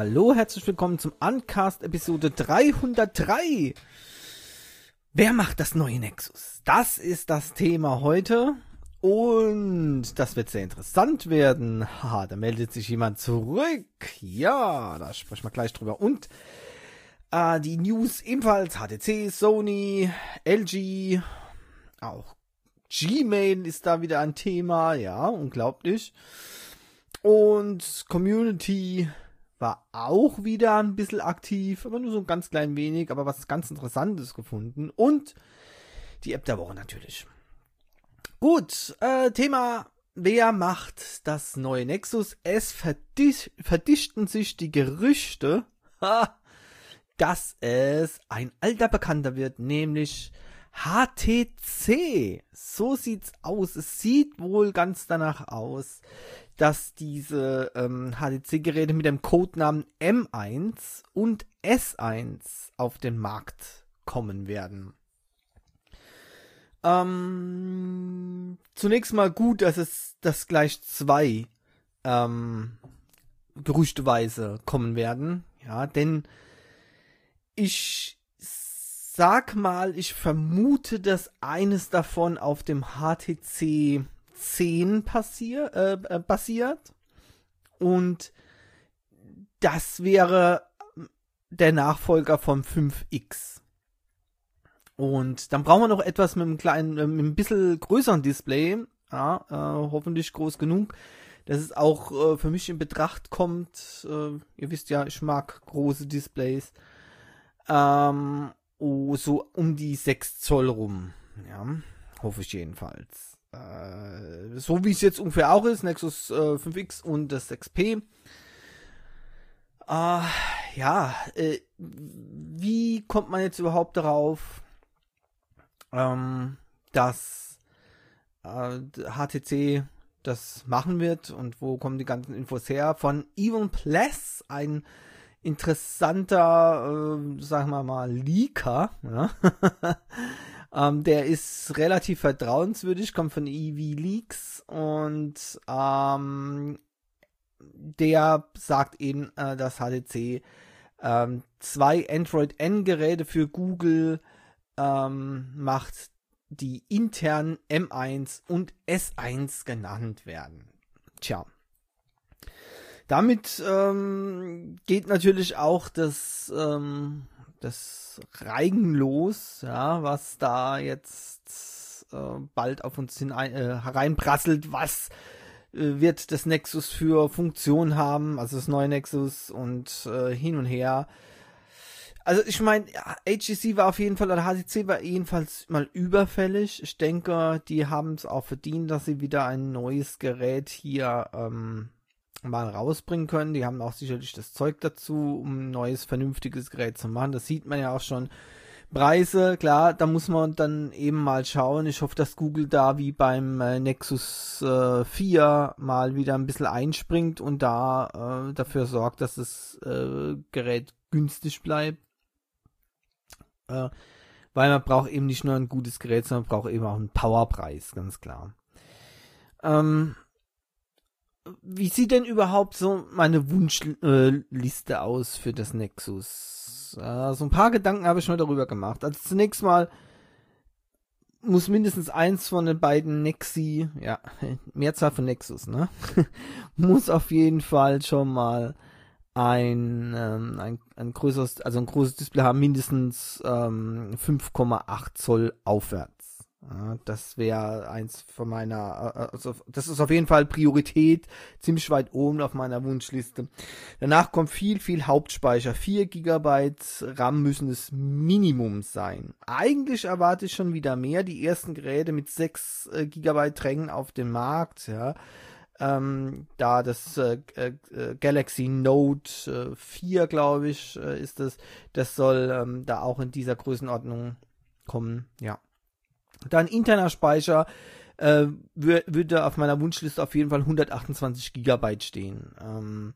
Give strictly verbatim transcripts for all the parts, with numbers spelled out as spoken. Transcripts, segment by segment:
Hallo, herzlich willkommen zum Uncast Episode dreihundertdrei. Wer macht das neue Nexus? Das ist das Thema heute und das wird sehr interessant werden. Haha, da meldet sich jemand zurück. Ja, da sprechen wir gleich drüber. Und äh, die News ebenfalls: H T C, Sony, L G, auch Gmail ist da wieder ein Thema. Ja, unglaublich. Und Community war auch wieder ein bisschen aktiv, aber nur so ein ganz klein wenig, aber was ganz Interessantes gefunden. Und die App der Woche natürlich. Gut, äh, Thema: Wer macht das neue Nexus? Es verdicht, verdichten sich die Gerüchte, dass es ein alter Bekannter wird, nämlich H T C. So sieht's aus. Es sieht wohl ganz danach aus, dass diese ähm, H T C-Geräte mit dem Codenamen M eins und S eins auf den Markt kommen werden. Ähm, zunächst mal gut, dass es das gleich zwei ähm, gerüchteweise kommen werden. Ja, denn ich sag mal, ich vermute, dass eines davon auf dem H T C zehn passier, äh, basiert und das wäre der Nachfolger vom fünf X. Und dann brauchen wir noch etwas mit einem kleinen, mit einem bisschen größeren Display, ja, äh, hoffentlich groß genug, dass es auch äh, für mich in Betracht kommt. Äh, ihr wisst ja, ich mag große Displays. Ähm, oh, so um die sechs Zoll rum, ja, hoffe ich jedenfalls. Äh, so wie es jetzt ungefähr auch ist, Nexus äh, fünf X und das X P. Äh, ja, äh, wie kommt man jetzt überhaupt darauf, ähm, dass äh, H T C das machen wird und wo kommen die ganzen Infos her? Von Evan Pless, ein interessanter, äh, sagen wir mal, Leaker, ja? ähm, der ist relativ vertrauenswürdig, kommt von E V Leaks und ähm, der sagt eben, äh, dass H T C ähm, zwei Android N-Geräte für Google ähm, macht, die intern M eins und S eins genannt werden. Tja. Damit ähm, geht natürlich auch das, ähm, das Reigen los, ja, was da jetzt äh, bald auf uns hinein, äh, hereinprasselt. Was äh, wird das Nexus für Funktionen haben, also das neue Nexus und äh, hin und her. Also ich meine, ja, H T C war auf jeden Fall, oder H T C war jedenfalls mal überfällig. Ich denke, die haben es auch verdient, dass sie wieder ein neues Gerät hier ähm, mal rausbringen können. Die haben auch sicherlich das Zeug dazu, um ein neues, vernünftiges Gerät zu machen. Das sieht man ja auch schon. Preise, klar, da muss man dann eben mal schauen. Ich hoffe, dass Google da wie beim äh, Nexus äh, vier mal wieder ein bisschen einspringt und da äh, dafür sorgt, dass das äh, Gerät günstig bleibt. Äh, weil man braucht eben nicht nur ein gutes Gerät, sondern man braucht eben auch einen Powerpreis, ganz klar. Ähm, Wie sieht denn überhaupt so meine Wunschliste äh, aus für das Nexus? Äh, so ein paar Gedanken habe ich schon darüber gemacht. Also zunächst mal muss mindestens eins von den beiden Nexi, ja, Mehrzahl von Nexus, ne? muss auf jeden Fall schon mal ein, ähm, ein, ein größeres, also ein großes Display haben, mindestens ähm, fünf Komma acht Zoll aufwärts. Ja, das wäre eins von meiner, also das ist auf jeden Fall Priorität, ziemlich weit oben auf meiner Wunschliste. Danach kommt viel, viel Hauptspeicher. vier Gigabyte RAM müssen das Minimum sein. Eigentlich erwarte ich schon wieder mehr. Die ersten Geräte mit sechs äh, Gigabyte drängen auf den Markt, ja. Ähm, da das äh, äh, Galaxy Note äh, vier, glaube ich, äh, ist das, das soll ähm, da auch in dieser Größenordnung kommen, ja. Dann interner Speicher äh, wür- würde auf meiner Wunschliste auf jeden Fall hundertachtundzwanzig Gigabyte stehen. Ähm,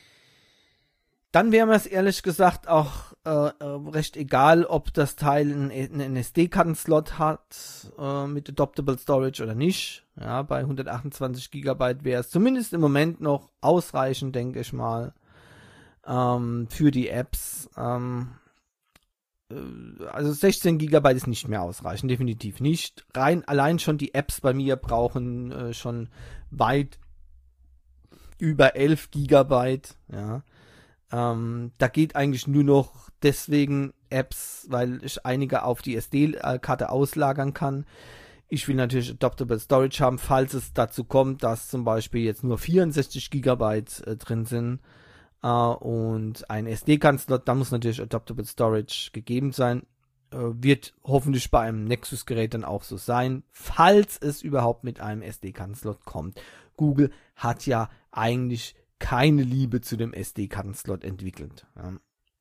dann wäre mir es ehrlich gesagt auch äh, äh, recht egal, ob das Teil einen, einen S D-Karten-Slot hat äh, mit Adaptable Storage oder nicht. Ja, bei hundertachtundzwanzig Gigabyte wäre es zumindest im Moment noch ausreichend, denke ich mal. ähm, für die Apps. Ähm, äh, also sechzehn Gigabyte ist nicht mehr ausreichend, definitiv nicht. Rein allein schon die Apps bei mir brauchen äh, schon weit über elf Gigabyte. Ja, ähm, da geht eigentlich nur noch deswegen Apps, weil ich einige auf die S D-Karte auslagern kann. Ich will natürlich Adaptable Storage haben, falls es dazu kommt, dass zum Beispiel jetzt nur vierundsechzig Gigabyte äh, drin sind äh, und ein S D-Karten-Slot, da muss natürlich Adaptable Storage gegeben sein. Äh, wird hoffentlich bei einem Nexus-Gerät dann auch so sein, falls es überhaupt mit einem S D-Karten-Slot kommt. Google hat ja eigentlich keine Liebe zu dem S D-Karten-Slot entwickelt. Ja.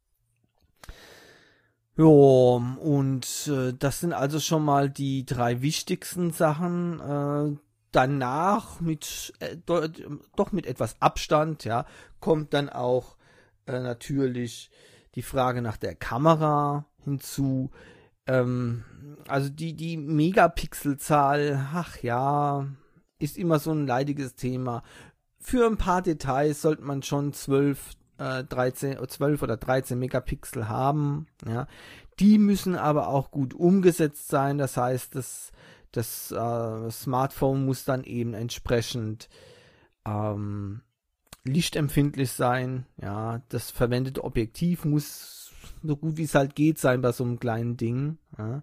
Jo, und äh, das sind also schon mal die drei wichtigsten Sachen. Äh, danach mit äh, do, doch mit etwas Abstand, ja, kommt dann auch äh, natürlich die Frage nach der Kamera hinzu. Ähm, also die die Megapixelzahl, ach ja, ist immer so ein leidiges Thema. Für ein paar Details sollte man schon zwölf dreizehn, zwölf oder dreizehn Megapixel haben, ja. Die müssen aber auch gut umgesetzt sein, das heißt, das, das äh, Smartphone muss dann eben entsprechend ähm, lichtempfindlich sein, ja. Das verwendete Objektiv muss so gut wie es halt geht sein bei so einem kleinen Ding, ja.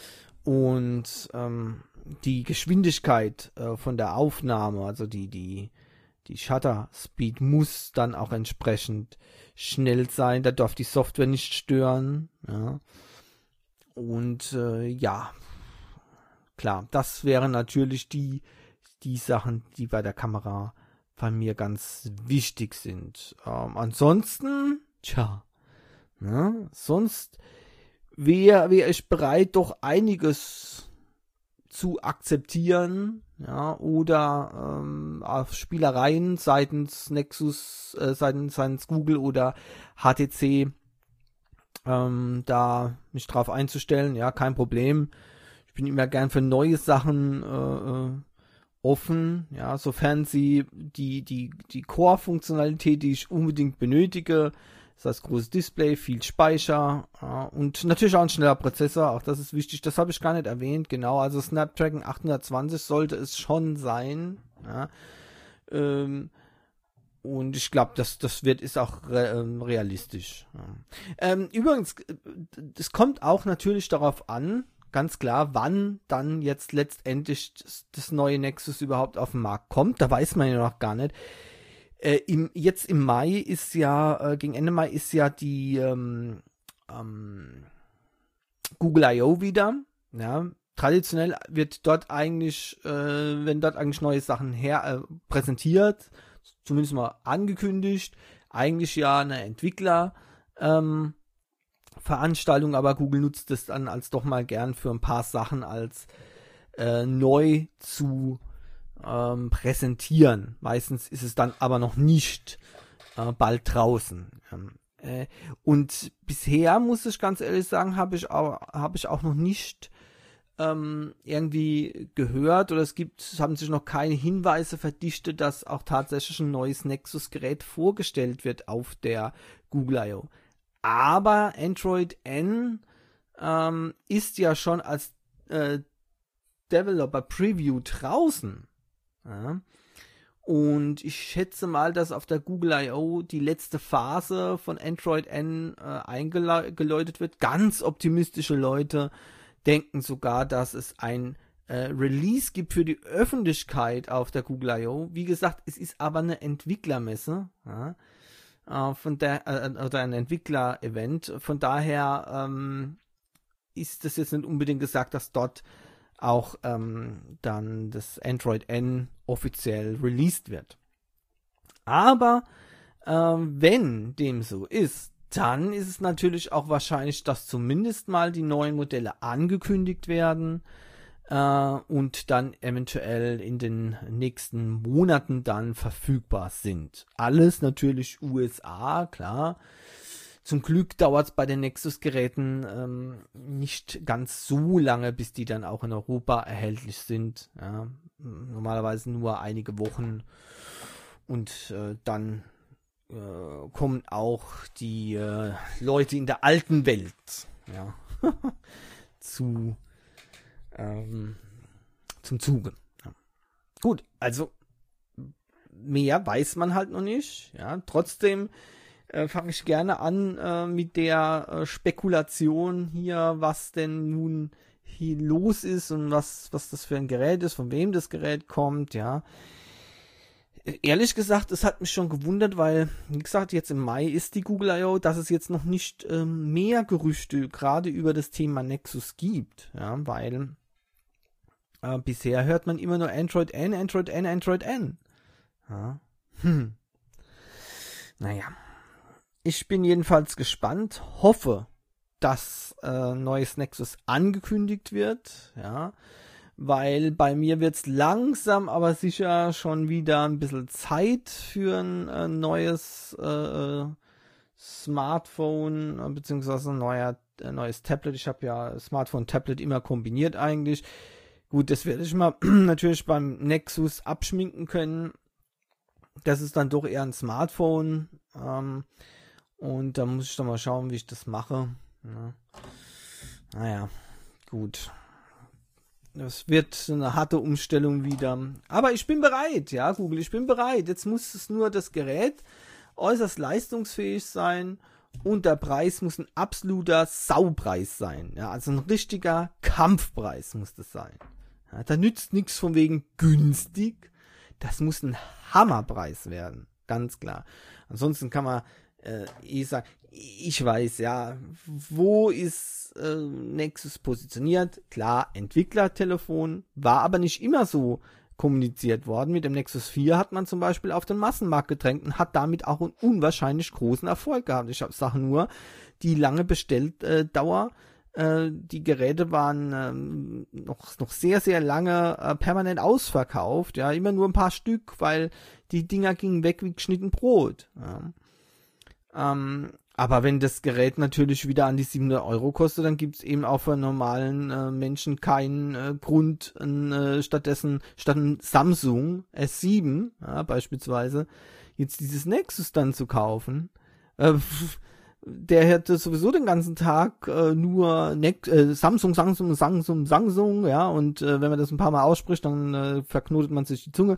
Und ähm, die Geschwindigkeit äh, von der Aufnahme, also die, die Die Shutter Speed muss dann auch entsprechend schnell sein. Da darf die Software nicht stören. Ja. Und äh, ja, klar, das wären natürlich die, die Sachen, die bei der Kamera bei mir ganz wichtig sind. Ähm, ansonsten, tja, ne, sonst wäre wär ich bereit, doch einiges zu akzeptieren, ja, oder ähm, auf Spielereien seitens Nexus, äh, seitens, seitens Google oder H T C ähm, da mich drauf einzustellen, ja, kein Problem. Ich bin immer gern für neue Sachen äh, offen, ja, sofern sie die, die, die Core-Funktionalität, die ich unbedingt benötige, das heißt großes Display, viel Speicher ja, und natürlich auch ein schneller Prozessor, auch das ist wichtig, das habe ich gar nicht erwähnt, genau, also Snapdragon achthundertzwanzig sollte es schon sein, ja, ähm, und ich glaube, das, das wird, ist auch re, ähm, realistisch. Ja. Ähm, übrigens, es kommt auch natürlich darauf an, ganz klar, wann dann jetzt letztendlich das, das neue Nexus überhaupt auf den Markt kommt, da weiß man ja noch gar nicht. Äh, im, jetzt im Mai ist ja, äh, gegen Ende Mai ist ja die ähm, ähm, Google I O wieder. Ja. Traditionell wird dort eigentlich, äh, werden dort eigentlich neue Sachen her äh, präsentiert, zumindest mal angekündigt. Eigentlich ja eine Entwickler ähm, Veranstaltung, aber Google nutzt es dann als doch mal gern für ein paar Sachen als äh, neu zu Ähm, präsentieren. Meistens ist es dann aber noch nicht äh, bald draußen. Ähm, äh, und bisher, muss ich ganz ehrlich sagen, habe ich, auch, hab ich auch noch nicht ähm, irgendwie gehört oder es gibt, es haben sich noch keine Hinweise verdichtet, dass auch tatsächlich ein neues Nexus-Gerät vorgestellt wird auf der Google I O. Aber Android N ähm, ist ja schon als äh, Developer Preview draußen. Ja. Und ich schätze mal, dass auf der Google I O die letzte Phase von Android N äh, eingeläutet wird. Ganz optimistische Leute denken sogar, dass es ein äh, Release gibt für die Öffentlichkeit auf der Google I O. Wie gesagt, es ist aber eine Entwicklermesse, ja, äh, von der, äh, oder ein Entwickler-Event. Von daher ähm, ist es jetzt nicht unbedingt gesagt, dass dort auch ähm, dann das Android N offiziell released wird. Aber ähm, wenn dem so ist, dann ist es natürlich auch wahrscheinlich, dass zumindest mal die neuen Modelle angekündigt werden äh, und dann eventuell in den nächsten Monaten dann verfügbar sind. Alles natürlich U S A, klar. Zum Glück dauert es bei den Nexus-Geräten ähm, nicht ganz so lange, bis die dann auch in Europa erhältlich sind. Ja, normalerweise nur einige Wochen und äh, dann äh, kommen auch die äh, Leute in der alten Welt, ja, zu ähm, zum Zuge. Ja. Gut, also mehr weiß man halt noch nicht. Ja, trotzdem äh, fange ich gerne an äh, mit der äh, Spekulation hier, was denn nun hier los ist und was was das für ein Gerät ist, von wem das Gerät kommt. Ja, ehrlich gesagt, es hat mich schon gewundert, weil, wie gesagt, jetzt im Mai ist die Google I O, dass es jetzt noch nicht ähm, mehr Gerüchte gerade über das Thema Nexus gibt. Ja, weil äh, bisher hört man immer nur Android N, Android N, Android N. Ja. Hm. Naja. Ich bin jedenfalls gespannt, hoffe, dass äh, neues Nexus angekündigt wird, ja, weil bei mir wird es langsam, aber sicher schon wieder ein bisschen Zeit für ein äh, neues äh, Smartphone, äh, beziehungsweise ein neuer, äh, neues Tablet. Ich habe ja Smartphone, Tablet immer kombiniert eigentlich. Gut, das werde ich mal natürlich beim Nexus abschminken können. Das ist dann doch eher ein Smartphone. Ähm, und da muss ich dann mal schauen, wie ich das mache. Ja. Naja, gut. Das wird eine harte Umstellung wieder. Aber ich bin bereit, ja, Google, ich bin bereit. Jetzt muss es nur das Gerät äußerst leistungsfähig sein und der Preis muss ein absoluter Saupreis sein. Ja, also ein richtiger Kampfpreis muss das sein. Ja, da nützt nichts von wegen günstig. Das muss ein Hammerpreis werden, ganz klar. Ansonsten kann man äh, eh sagen, ich weiß, ja, wo ist äh, Nexus positioniert? Klar, Entwicklertelefon, war aber nicht immer so kommuniziert worden. Mit dem Nexus vier hat man zum Beispiel auf den Massenmarkt gedrängt und hat damit auch einen unwahrscheinlich großen Erfolg gehabt. Ich sage nur, die lange Bestelldauer, äh, die Geräte waren ähm, noch, noch sehr, sehr lange äh, permanent ausverkauft, ja, immer nur ein paar Stück, weil die Dinger gingen weg wie geschnitten Brot. Ja. Ähm, aber wenn das Gerät natürlich wieder an die siebenhundert Euro kostet, dann gibt es eben auch für normalen äh, Menschen keinen äh, Grund, äh, stattdessen statt ein Samsung S sieben, ja, beispielsweise, jetzt dieses Nexus dann zu kaufen. Äh, der hätte sowieso den ganzen Tag äh, nur Nex äh, Samsung, Samsung, Samsung, Samsung, ja, und äh, wenn man das ein paar Mal ausspricht, dann äh, verknotet man sich die Zunge.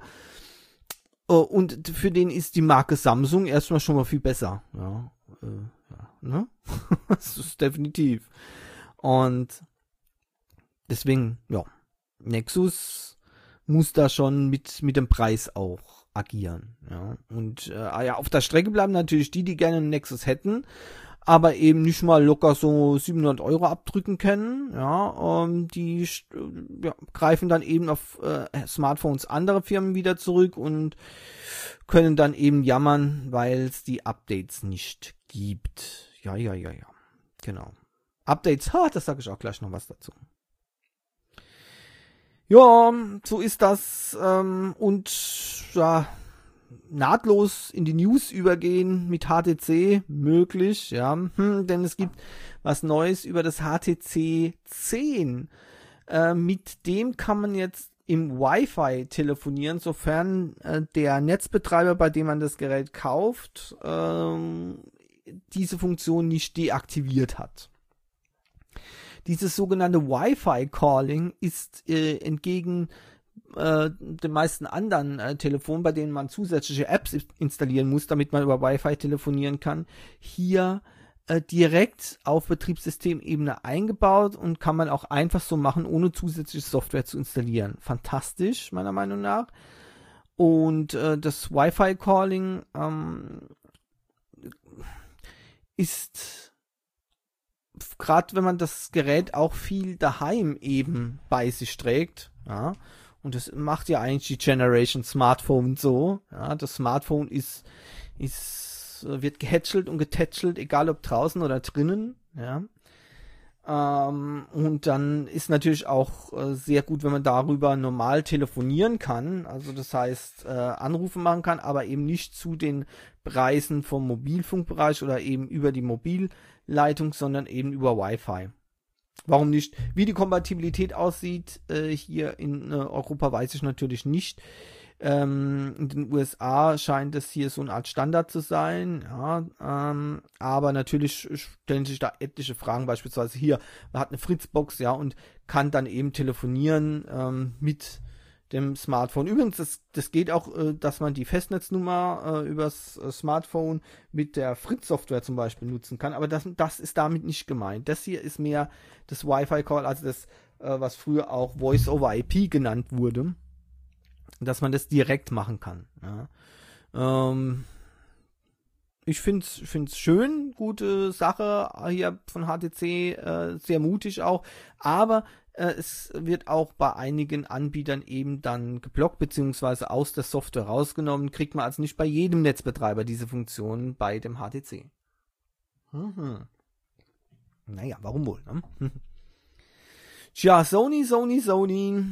Und für den ist die Marke Samsung erstmal schon mal viel besser. Ja, äh, ja, ne? Das ist definitiv. Und deswegen, ja, Nexus muss da schon mit, mit dem Preis auch agieren. Ja, und äh, ja, auf der Strecke bleiben natürlich die, die gerne einen Nexus hätten, aber eben nicht mal locker so siebenhundert Euro abdrücken können, ja, ähm, die ja, greifen dann eben auf äh, Smartphones anderer Firmen wieder zurück und können dann eben jammern, weil es die Updates nicht gibt. Ja, ja, ja, ja, genau. Updates, ha, das sage ich auch gleich noch was dazu. Ja, so ist das ähm, und ja, nahtlos in die News übergehen mit H T C möglich, ja, hm, denn es gibt was Neues über das H T C zehn. Äh, mit dem kann man jetzt im Wi-Fi telefonieren, sofern äh, der Netzbetreiber, bei dem man das Gerät kauft, äh, diese Funktion nicht deaktiviert hat. Dieses sogenannte Wi-Fi-Calling ist äh, entgegen äh, den meisten anderen äh, Telefonen, bei denen man zusätzliche Apps installieren muss, damit man über Wi-Fi telefonieren kann, hier äh, direkt auf Betriebssystemebene eingebaut und kann man auch einfach so machen, ohne zusätzliche Software zu installieren. Fantastisch, meiner Meinung nach. Und äh, das Wi-Fi-Calling ähm, ist gerade, wenn man das Gerät auch viel daheim eben bei sich trägt, ja, und das macht ja eigentlich die Generation Smartphone so, ja, das Smartphone ist, ist, wird gehätschelt und getätschelt, egal ob draußen oder drinnen, ja, ähm, und dann ist natürlich auch äh, sehr gut, wenn man darüber normal telefonieren kann, also das heißt, äh, Anrufe machen kann, aber eben nicht zu den Preisen vom Mobilfunkbereich oder eben über die Mobilleitung, sondern eben über Wi-Fi. Warum nicht? Wie die Kompatibilität aussieht, äh, hier in äh, Europa weiß ich natürlich nicht. Ähm, in den U S A scheint es hier so eine Art Standard zu sein, ja, ähm, aber natürlich stellen sich da etliche Fragen, beispielsweise hier, man hat eine Fritzbox, ja, und kann dann eben telefonieren ähm, mit dem Smartphone. Übrigens, das, das geht auch, äh, dass man die Festnetznummer äh, übers äh, Smartphone mit der Fritz-Software zum Beispiel nutzen kann, aber das, das ist damit nicht gemeint. Das hier ist mehr das Wi-Fi-Call, also das, äh, was früher auch Voice-over-I P genannt wurde, dass man das direkt machen kann. Ja. Ähm, ich finde es find's schön, gute Sache hier von H T C, äh, sehr mutig auch, aber äh, es wird auch bei einigen Anbietern eben dann geblockt beziehungsweise aus der Software rausgenommen, kriegt man also nicht bei jedem Netzbetreiber diese Funktion bei dem H T C. Mhm. Naja, warum wohl? Ne? Tja, Sony, Sony, Sony.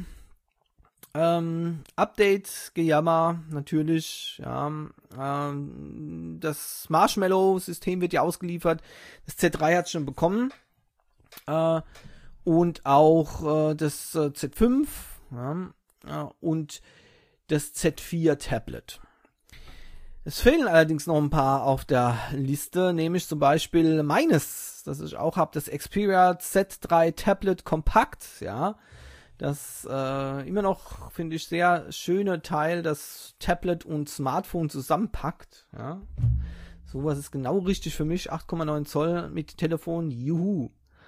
Ähm, Update, Gejammer, natürlich, ja, ähm, das Marshmallow-System wird ja ausgeliefert, das Z drei hat es schon bekommen, äh, und auch äh, das äh, Z fünf, ja, äh, und das Z vier Tablet. Es fehlen allerdings noch ein paar auf der Liste, nämlich zum Beispiel meines, das ich auch habe, das Xperia Z drei Tablet Kompakt, ja, das äh, immer noch, finde ich, sehr schöne Teil, das Tablet und Smartphone zusammenpackt. Ja. Sowas ist genau richtig für mich. acht Komma neun Zoll mit Telefon. Juhu.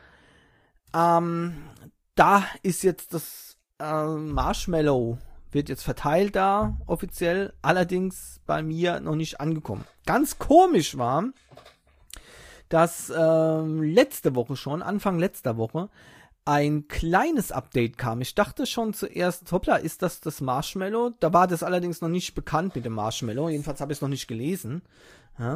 Ähm, da ist jetzt das äh, Marshmallow, wird jetzt verteilt da, offiziell. Allerdings bei mir noch nicht angekommen. Ganz komisch war, dass äh, letzte Woche schon, Anfang letzter Woche, ein kleines Update kam. Ich dachte schon zuerst, hoppla, ist das das Marshmallow? Da war das allerdings noch nicht bekannt mit dem Marshmallow. Jedenfalls habe ich es noch nicht gelesen. Ja.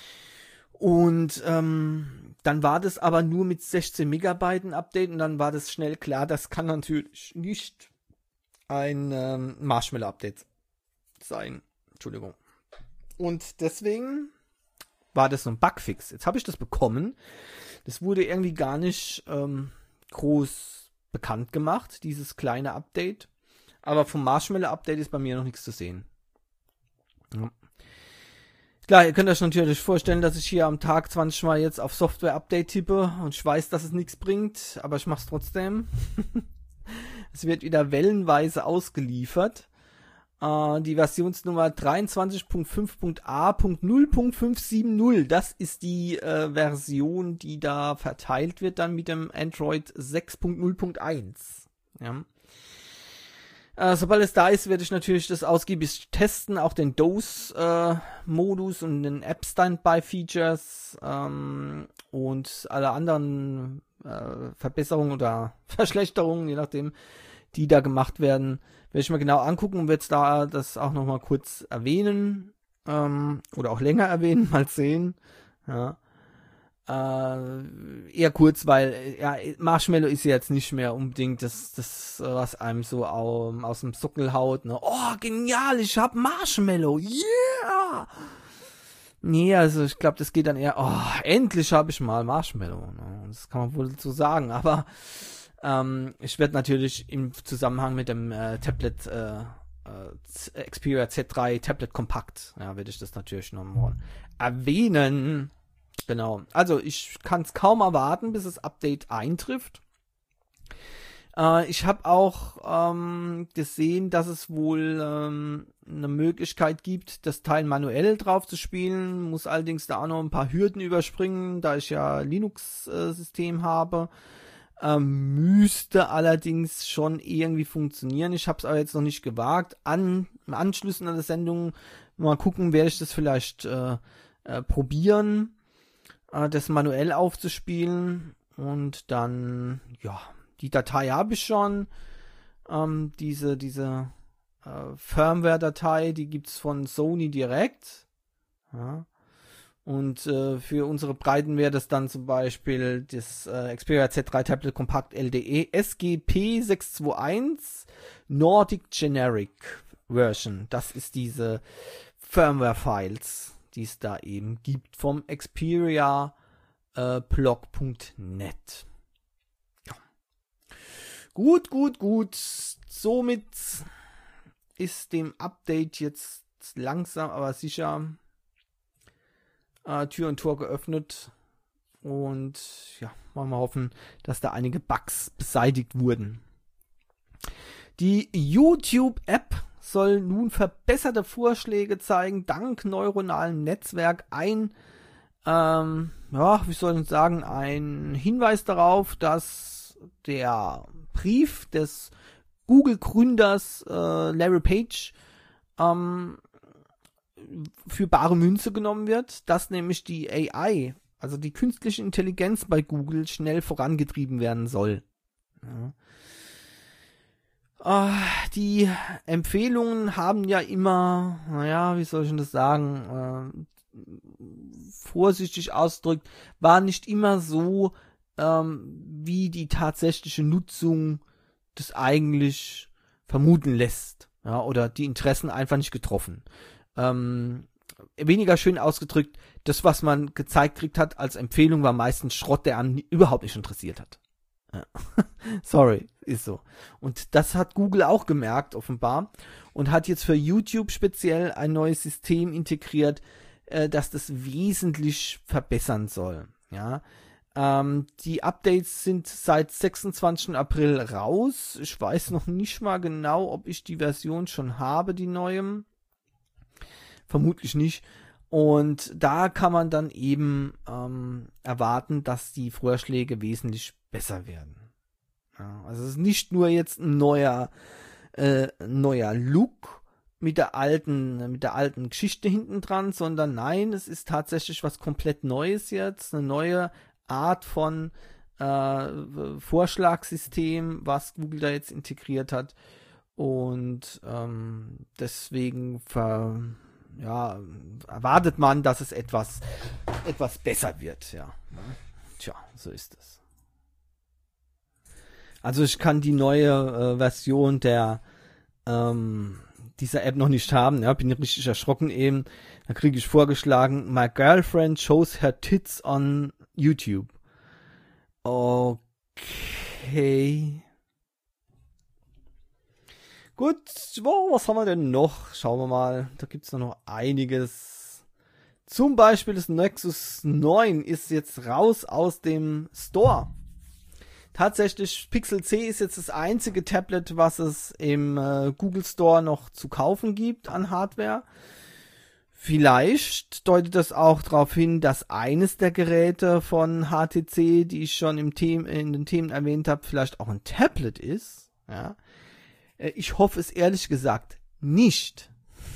Und ähm, dann war das aber nur mit sechzehn Megabyte ein Update und dann war das schnell klar, das kann natürlich nicht ein ähm, Marshmallow-Update sein. Entschuldigung. Und deswegen war das so ein Bugfix. Jetzt habe ich das bekommen. Das wurde irgendwie gar nicht ähm, groß bekannt gemacht, dieses kleine Update. Aber vom Marshmallow-Update ist bei mir noch nichts zu sehen. Ja. Klar, ihr könnt euch natürlich vorstellen, dass ich hier am Tag zwanzig Mal jetzt auf Software-Update tippe und ich weiß, dass es nichts bringt, aber ich mache es trotzdem. Es wird wieder wellenweise ausgeliefert. Uh, die Versionsnummer dreiundzwanzig Punkt fünf Punkt A Punkt null Punkt fünf sieben null, das ist die äh, Version, die da verteilt wird dann mit dem Android sechs Punkt null Punkt eins. Ja. Uh, sobald es da ist, werde ich natürlich das ausgiebig testen, auch den D O S-Modus äh, und den App-Standby-Features ähm, und alle anderen äh, Verbesserungen oder Verschlechterungen, je nachdem, die da gemacht werden, werde ich mir genau angucken und werde da das auch nochmal kurz erwähnen ähm, oder auch länger erwähnen, mal sehen. Ja. Äh, eher kurz, weil ja, Marshmallow ist ja jetzt nicht mehr unbedingt das, das was einem so au, aus dem Sockel haut. Ne? Oh, genial, ich hab Marshmallow, yeah! Nee, also ich glaube, das geht dann eher, oh, endlich habe ich mal Marshmallow. Ne? Das kann man wohl so sagen, aber Ähm, ich werde natürlich im Zusammenhang mit dem äh, Tablet äh, äh, Xperia Z drei Tablet Kompakt, ja, werde ich das natürlich nochmal erwähnen. Genau. Also ich kann es kaum erwarten, bis das Update eintrifft. Äh, ich habe auch ähm, gesehen, dass es wohl ähm, eine Möglichkeit gibt, das Teil manuell drauf zu spielen. Muss allerdings da auch noch ein paar Hürden überspringen, da ich ja Linux-System äh, habe. Ähm, müsste allerdings schon irgendwie funktionieren. Ich habe es aber jetzt noch nicht gewagt. An Anschlüssen an der Sendung mal gucken, werde ich das vielleicht äh, äh, probieren, äh, das manuell aufzuspielen. Und dann, ja, die Datei habe ich schon. Ähm, diese diese äh, Firmware-Datei, die gibt's von Sony direkt. Ja. Und äh, für unsere Breiten wäre das dann zum Beispiel das äh, Xperia Z drei Tablet Kompakt L D E S G P sechs zwei eins Nordic Generic Version. Das ist diese Firmware-Files, die es da eben gibt vom Xperia äh, blog Punkt net. Ja. Gut, gut, gut. Somit ist dem Update jetzt langsam, aber sicher äh, Tür und Tor geöffnet. Und ja, wollen wir hoffen, dass da einige Bugs beseitigt wurden. Die YouTube-App soll nun verbesserte Vorschläge zeigen, dank neuronalem Netzwerk. Ein, ähm, ja, wie soll ich sagen, ein Hinweis darauf, dass der Brief des Google-Gründers äh, Larry Page ähm, für bare Münze genommen wird, dass nämlich die A I, also die künstliche Intelligenz bei Google, schnell vorangetrieben werden soll. Ja. Uh, die Empfehlungen haben ja immer, naja, wie soll ich denn das sagen, äh, vorsichtig ausgedrückt, war nicht immer so, ähm, wie die tatsächliche Nutzung das eigentlich vermuten lässt, ja, oder die Interessen einfach nicht getroffen. Ähm, weniger schön ausgedrückt, das, was man gezeigt kriegt hat als Empfehlung, war meistens Schrott, der einen überhaupt nicht interessiert hat. Ja. Sorry, ist so. Und das hat Google auch gemerkt, offenbar, und hat jetzt für YouTube speziell ein neues System integriert, äh, das das wesentlich verbessern soll. Ja, ähm, die Updates sind seit sechsundzwanzigsten April raus. Ich weiß noch nicht mal genau, ob ich die Version schon habe, die neuen. Vermutlich nicht. Und da kann man dann eben ähm, erwarten, dass die Vorschläge wesentlich besser werden. Ja, also es ist nicht nur jetzt ein neuer, äh, neuer Look mit der alten, mit der alten Geschichte hinten dran, sondern nein, es ist tatsächlich was komplett Neues jetzt, eine neue Art von äh, Vorschlagssystem, was Google da jetzt integriert hat. Und ähm, deswegen ver ja, erwartet man, dass es etwas, etwas besser wird, ja. Tja, so ist es. Also ich kann die neue äh, Version der ähm, dieser App noch nicht haben, ja, bin richtig erschrocken eben. Da kriege ich vorgeschlagen, my girlfriend shows her tits on YouTube. Okay. Gut, wow, was haben wir denn noch? Schauen wir mal, da gibt es noch einiges. Zum Beispiel das Nexus neun ist jetzt raus aus dem Store. Tatsächlich, Pixel C ist jetzt das einzige Tablet, was es im äh, Google Store noch zu kaufen gibt an Hardware. Vielleicht deutet das auch darauf hin, dass eines der Geräte von H T C, die ich schon im Them- in den Themen erwähnt habe, vielleicht auch ein Tablet ist. Ja. Ich hoffe es ehrlich gesagt nicht.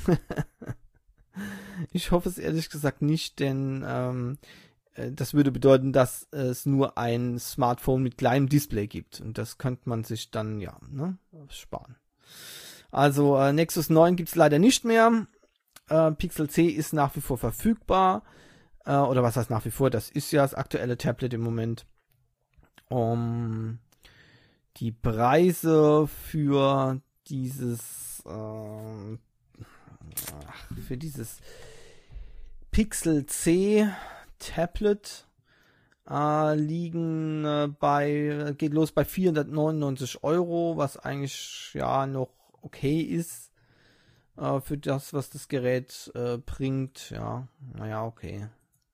Ich hoffe es ehrlich gesagt nicht, denn ähm, das würde bedeuten, dass es nur ein Smartphone mit kleinem Display gibt. Und das könnte man sich dann, ja, ne, sparen. Also äh, Nexus neun gibt's leider nicht mehr. Äh, Pixel C ist nach wie vor verfügbar. Äh, oder was heißt nach wie vor? Das ist ja das aktuelle Tablet im Moment. Um, die Preise für dieses äh, für dieses Pixel C Tablet äh, liegen äh, bei, geht los bei vierhundertneunundneunzig Euro, was eigentlich ja noch okay ist äh, für das, was das Gerät äh, bringt. Ja, naja, okay.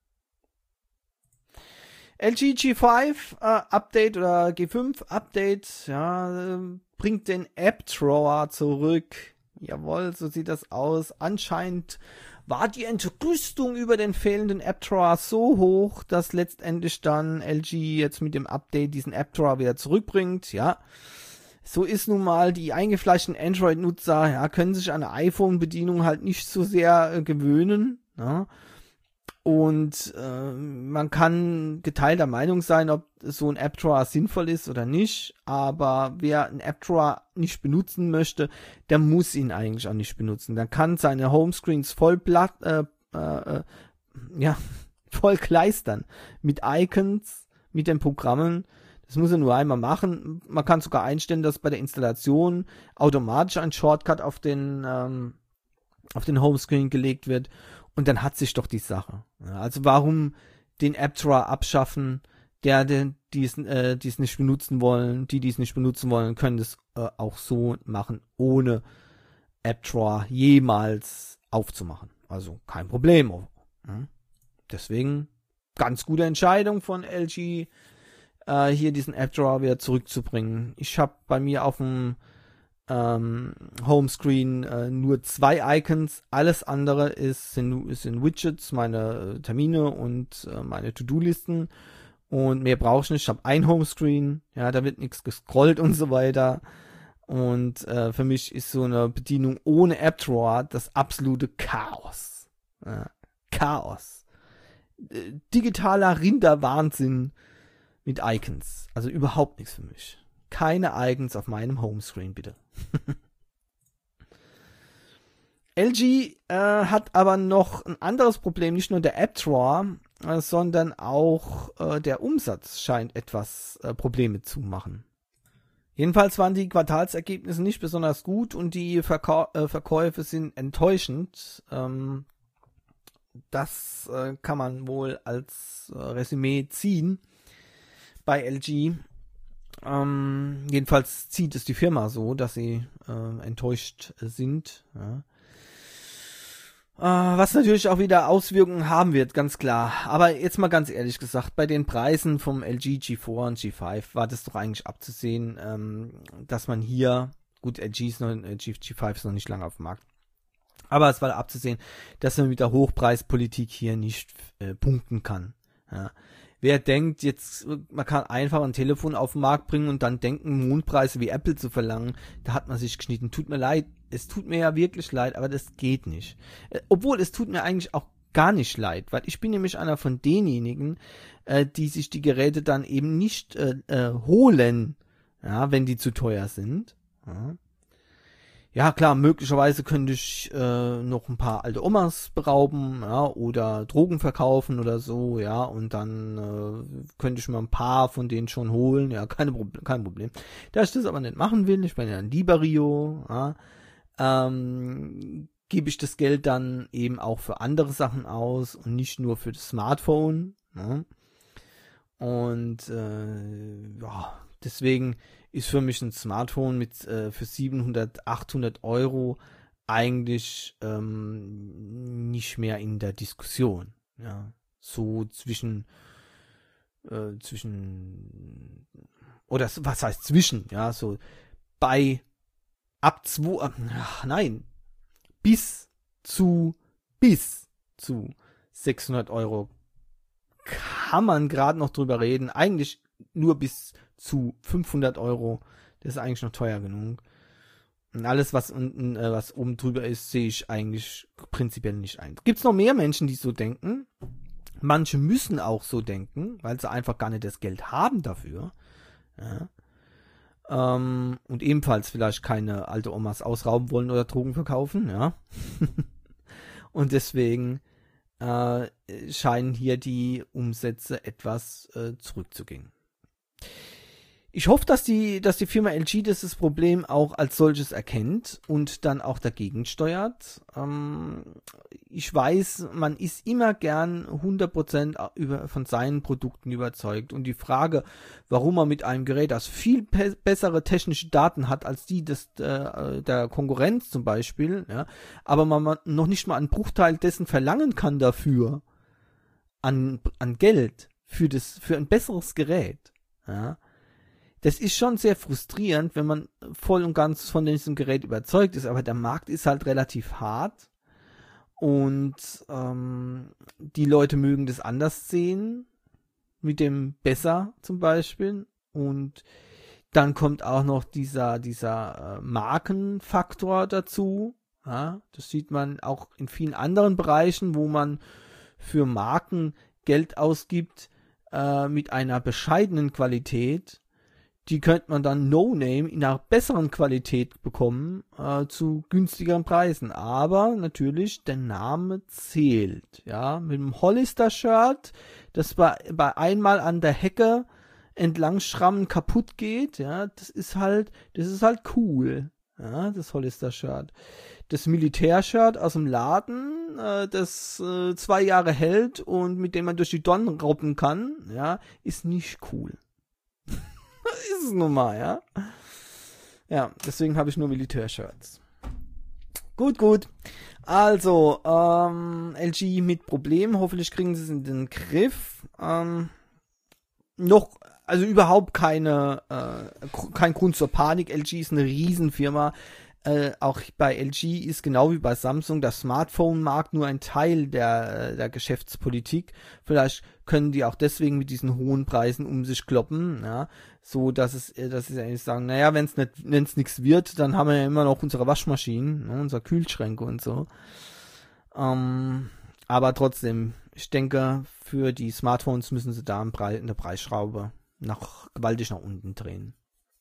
L G G fünf äh, Update oder G fünf Update, ja, äh, bringt den App Drawer zurück. Jawohl, so sieht das aus. Anscheinend war die Entrüstung über den fehlenden App Drawer so hoch, dass letztendlich dann L G jetzt mit dem Update diesen App Drawer wieder zurückbringt. Ja, so ist nun mal, die eingefleischten Android-Nutzer, ja, können sich an eine iPhone-Bedienung halt nicht so sehr äh, gewöhnen. Ja. Und äh, man kann geteilter Meinung sein, ob so ein App-Drawer sinnvoll ist oder nicht. Aber wer einen App-Drawer nicht benutzen möchte, der muss ihn eigentlich auch nicht benutzen. Der kann seine Homescreens voll platt, äh, äh, ja, voll kleistern mit Icons, mit den Programmen. Das muss er nur einmal machen. Man kann sogar einstellen, dass bei der Installation automatisch ein Shortcut auf den ähm, auf den Homescreen gelegt wird. Und dann hat sich doch die Sache. Also warum den App-Drawer abschaffen? Der, der die es äh, die es nicht benutzen wollen, die, die es nicht benutzen wollen, können das äh, auch so machen, ohne App-Drawer jemals aufzumachen. Also kein Problem. Deswegen ganz gute Entscheidung von L G, äh, hier diesen App-Drawer wieder zurückzubringen. Ich habe bei mir auf dem ähm, Homescreen äh, nur zwei Icons. Alles andere ist in, ist in Widgets, meine äh, Termine und äh, meine To-Do-Listen. Und mehr brauche ich nicht. Ich habe ein Homescreen. Ja, da wird nichts gescrollt und so weiter. Und äh, für mich ist so eine Bedienung ohne App-Drawer das absolute Chaos. Ja, Chaos. Äh, digitaler Rinderwahnsinn mit Icons. Also überhaupt nichts für mich. Keine Icons auf meinem Homescreen, bitte. L G äh, hat aber noch ein anderes Problem. Nicht nur der App-Drawer, äh, sondern auch äh, der Umsatz scheint etwas äh, Probleme zu machen. Jedenfalls waren die Quartalsergebnisse nicht besonders gut und die Verkau- äh, Verkäufe sind enttäuschend. Ähm, das äh, kann man wohl als äh, Resümee ziehen bei L G. Ähm, jedenfalls zieht es die Firma so, dass sie äh, enttäuscht sind. Ja. Äh, was natürlich auch wieder Auswirkungen haben wird, ganz klar. Aber jetzt mal ganz ehrlich gesagt, bei den Preisen vom L G G vier und G fünf war das doch eigentlich abzusehen, ähm, dass man hier, gut, L G ist noch, äh, G, G fünf ist noch nicht lange auf dem Markt, aber es war abzusehen, dass man mit der Hochpreispolitik hier nicht äh, punkten kann. Ja. Wer denkt, jetzt man kann einfach ein Telefon auf den Markt bringen und dann denken, Mondpreise wie Apple zu verlangen, da hat man sich geschnitten. Tut mir leid, es tut mir ja wirklich leid, aber das geht nicht. Äh, obwohl, es tut mir eigentlich auch gar nicht leid, weil ich bin nämlich einer von denjenigen, äh, die sich die Geräte dann eben nicht äh, äh, holen, ja, wenn die zu teuer sind. Ja. Ja, klar, möglicherweise könnte ich äh, noch ein paar alte Omas berauben, ja, oder Drogen verkaufen oder so, ja, und dann äh, könnte ich mir ein paar von denen schon holen, ja, keine Pro- kein Problem. Da ich das aber nicht machen will, ich bin ja ein Liberio, ja, ähm, gebe ich das Geld dann eben auch für andere Sachen aus und nicht nur für das Smartphone, ja. Und äh, ja, deswegen ist für mich ein Smartphone mit äh, für siebenhundert, achthundert Euro eigentlich ähm, nicht mehr in der Diskussion. Ja, so zwischen äh, zwischen oder was heißt zwischen? Ja, so bei ab zwei, ach, nein, bis zu bis zu sechshundert Euro kann man gerade noch drüber reden. Eigentlich nur bis zu fünfhundert Euro. Das ist eigentlich noch teuer genug. Und alles, was unten, äh, was oben drüber ist, sehe ich eigentlich prinzipiell nicht ein. Gibt es noch mehr Menschen, die so denken? Manche müssen auch so denken, weil sie einfach gar nicht das Geld haben dafür. Ja. Ähm, und ebenfalls vielleicht keine alte Omas ausrauben wollen oder Drogen verkaufen. Ja. Und deswegen äh, scheinen hier die Umsätze etwas äh, zurückzugehen. Ich hoffe, dass die, dass die Firma L G dieses Problem auch als solches erkennt und dann auch dagegen steuert. Ähm, ich weiß, man ist immer gern hundert Prozent über, von seinen Produkten überzeugt. Und die Frage, warum man mit einem Gerät, das viel pe- bessere technische Daten hat als die des, äh, der Konkurrenz zum Beispiel, ja, aber man noch nicht mal einen Bruchteil dessen verlangen kann dafür, an, an Geld, für, das, für ein besseres Gerät, ja. Das ist schon sehr frustrierend, wenn man voll und ganz von diesem Gerät überzeugt ist, aber der Markt ist halt relativ hart und ähm, die Leute mögen das anders sehen, mit dem besser zum Beispiel, und dann kommt auch noch dieser, dieser äh, Markenfaktor dazu, ja, das sieht man auch in vielen anderen Bereichen, wo man für Marken Geld ausgibt äh, mit einer bescheidenen Qualität. Die könnte man dann No-Name in einer besseren Qualität bekommen, äh, zu günstigeren Preisen. Aber natürlich, der Name zählt. Ja, mit dem Hollister-Shirt, das bei, bei einmal an der Hecke entlang schrammen kaputt geht, ja, das ist halt, das ist halt cool. Ja, das Hollister-Shirt. Das Militär-Shirt aus dem Laden, äh, das äh, zwei Jahre hält und mit dem man durch die Donnen robben kann, ja, ist nicht cool. Ist es nun mal, ja. Ja, deswegen habe ich nur Militärshirts. Gut, gut. Also, ähm, L G mit Problem. Hoffentlich kriegen sie es in den Griff. Ähm, noch, also überhaupt keine, äh, kein Grund zur Panik. L G ist eine Riesenfirma. Äh, auch bei L G ist genau wie bei Samsung der Smartphone-Markt nur ein Teil der, der Geschäftspolitik. Vielleicht können die auch deswegen mit diesen hohen Preisen um sich kloppen, ja, so dass es, dass sie eigentlich sagen, naja, wenn es nicht, wenn es nichts wird, dann haben wir ja immer noch unsere Waschmaschinen, ne, unsere Kühlschränke und so. Ähm, aber trotzdem, ich denke, für die Smartphones müssen sie da eine Preisschraube nach, gewaltig nach unten drehen.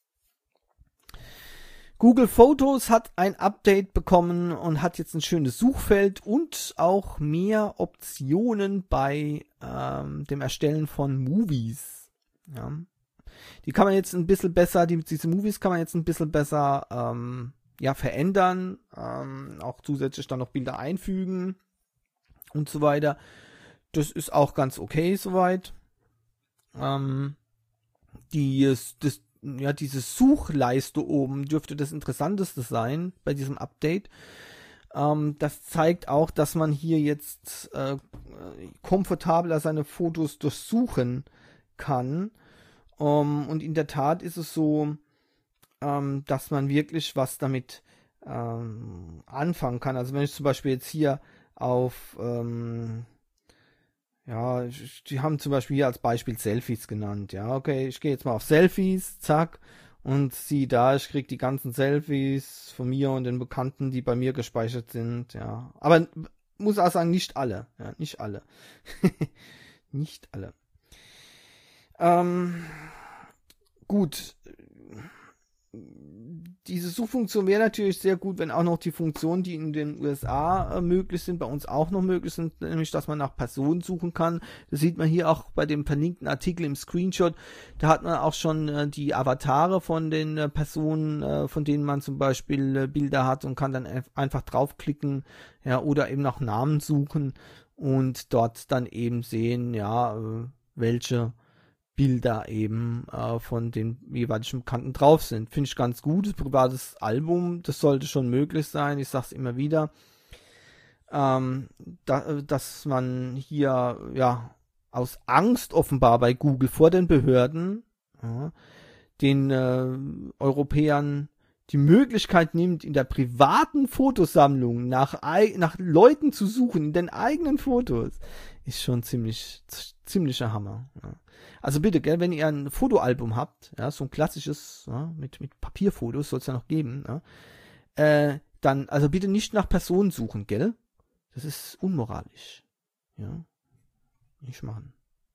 Google Fotos hat ein Update bekommen und hat jetzt ein schönes Suchfeld und auch mehr Optionen bei ähm, dem Erstellen von Movies. Ja. Die kann man jetzt ein bisschen besser, die, diese Movies kann man jetzt ein bisschen besser ähm, ja, verändern, ähm, auch zusätzlich dann noch Bilder einfügen und so weiter. Das ist auch ganz okay soweit. Ähm, die, das Ja, diese Suchleiste oben dürfte das Interessanteste sein bei diesem Update. Ähm, das zeigt auch, dass man hier jetzt äh, komfortabler seine Fotos durchsuchen kann. Um, und in der Tat ist es so, ähm, dass man wirklich was damit ähm, anfangen kann. Also wenn ich zum Beispiel jetzt hier auf ähm, ja, die haben zum Beispiel hier als Beispiel Selfies genannt. Ja, okay, ich gehe jetzt mal auf Selfies, zack, und sieh da, ich krieg die ganzen Selfies von mir und den Bekannten, die bei mir gespeichert sind. Ja, aber muss auch sagen, nicht alle. Ja, nicht alle. Nicht alle. Ähm, gut. Diese Suchfunktion wäre natürlich sehr gut, wenn auch noch die Funktionen, die in den U S A äh, möglich sind, bei uns auch noch möglich sind, nämlich, dass man nach Personen suchen kann. Das sieht man hier auch bei dem verlinkten Artikel im Screenshot. Da hat man auch schon äh, die Avatare von den äh, Personen, äh, von denen man zum Beispiel äh, Bilder hat und kann dann einfach draufklicken, ja, oder eben nach Namen suchen und dort dann eben sehen, ja, äh, welche Bilder eben äh, von den jeweiligen Bekannten drauf sind. Finde ich ganz gut. Das privates Album, das sollte schon möglich sein. Ich sage es immer wieder, ähm, da, dass man hier ja aus Angst offenbar bei Google vor den Behörden ja, den äh, Europäern die Möglichkeit nimmt, in der privaten Fotosammlung nach, nach Leuten zu suchen, in den eigenen Fotos, ist schon ziemlich ziemlicher Hammer. Ja. Also bitte, gell, wenn ihr ein Fotoalbum habt, ja, so ein klassisches, ja, mit, mit Papierfotos soll es ja noch geben, ja, äh, dann, also bitte nicht nach Personen suchen, gell? Das ist unmoralisch. Ja, nicht machen.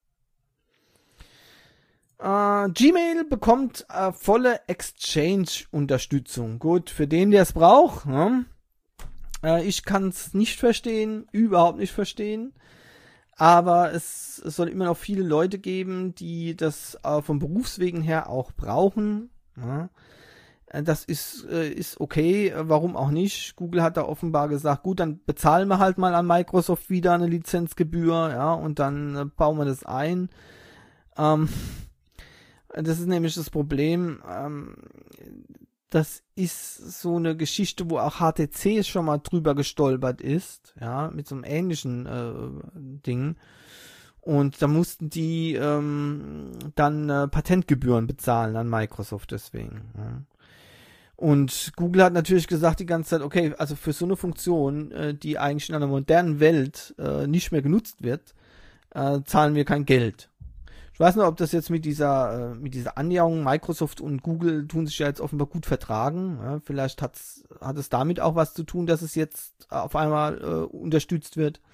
Uh, Gmail bekommt uh, volle Exchange-Unterstützung. Gut, für den, der es braucht. Ja. Uh, ich kann es nicht verstehen, überhaupt nicht verstehen. Aber es, es soll immer noch viele Leute geben, die das uh, vom Berufswegen her auch brauchen. Ja. Uh, das ist, uh, ist okay, warum auch nicht. Google hat da offenbar gesagt, gut, dann bezahlen wir halt mal an Microsoft wieder eine Lizenzgebühr, ja, und dann uh, bauen wir das ein. Ähm... Um, Das ist nämlich das Problem, ähm, das ist so eine Geschichte, wo auch H T C schon mal drüber gestolpert ist, ja, mit so einem ähnlichen äh, Ding. Und da mussten die ähm, dann äh, Patentgebühren bezahlen an Microsoft deswegen. Ja. Und Google hat natürlich gesagt die ganze Zeit, okay, also für so eine Funktion, äh, die eigentlich in einer modernen Welt äh, nicht mehr genutzt wird, äh, zahlen wir kein Geld. Ich weiß nicht, ob das jetzt mit dieser, äh, mit dieser Annäherung, Microsoft und Google tun sich ja jetzt offenbar gut vertragen. Ja, vielleicht hat's, hat es damit auch was zu tun, dass es jetzt auf einmal äh, unterstützt wird.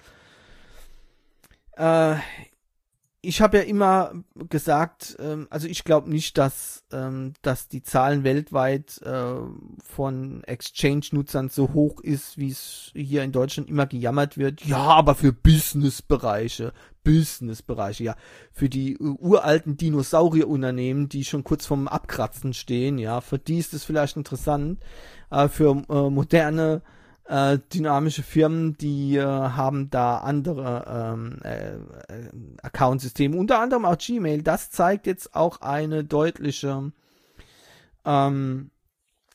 Äh, ich habe ja immer gesagt, ähm, also ich glaube nicht, dass, ähm, dass die Zahlen weltweit äh, von Exchange-Nutzern so hoch ist, wie es hier in Deutschland immer gejammert wird. Ja, aber für Business-Bereiche, Business-Bereiche, ja, für die uh, uralten Dinosaurier-Unternehmen, die schon kurz vorm Abkratzen stehen, ja, für die ist es vielleicht interessant, äh, für äh, moderne Äh, dynamische Firmen, die äh, haben da andere ähm, äh, äh, Accountsysteme, unter anderem auch Gmail. Das zeigt jetzt auch eine deutliche ähm,